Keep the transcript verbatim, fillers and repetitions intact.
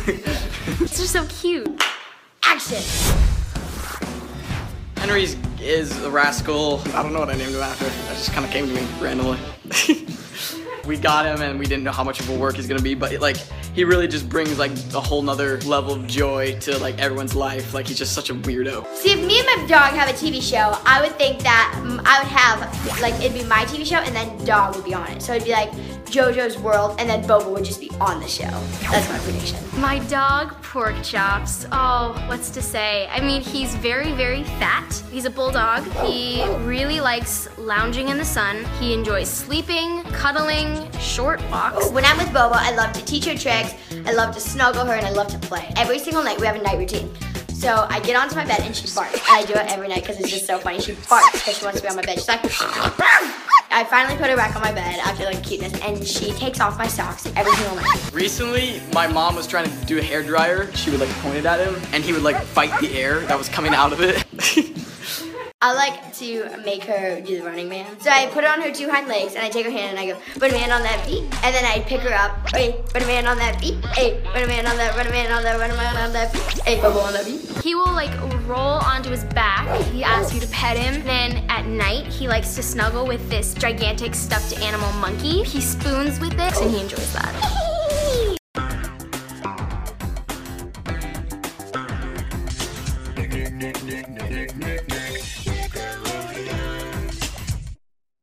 It's just so cute. Action! Henry's is a rascal. I don't know what I named him after. That just kind of came to me randomly. We got him and we didn't know how much of a work he's gonna be, but it, like, he really just brings like a whole nother level of joy to like everyone's life. Like, he's just such a weirdo. See, if me and my dog have a T V show, I would think that um, I would have, like, it'd be my T V show and then dog would be on it. So it'd be like JoJo's World and then Boba would just be on the show. That's my prediction. My dog, Pork Chops. Oh, what's to say? I mean, he's very, very fat. He's a bulldog. He really likes lounging in the sun. He enjoys sleeping, cuddling, short walks. When I'm with Boba, I love to teach her tricks, I love to snuggle her, and I love to play. Every single night we have a night routine. So I get onto my bed and she barks. And I do it every night because it's just so funny. She barks because she wants to be on my bed. She's like, I finally put her back on my bed after like cuteness, and she takes off my socks every single night. Recently, my mom was trying to do a hairdryer. She would like point it at him and he would like fight the air that was coming out of it. I like to make her do the running man. So I put her on her two hind legs and I take her hand and I go, put a man on that feet. And then I pick her up, hey, put a man on that feet. Hey, put a man on that, run a man on that, run a man on that feet. Hey, Bobo on that feet. He will like roll onto his back. He asks you to pet him. Then at night, he likes to snuggle with this gigantic stuffed animal monkey. He spoons with it and he enjoys that.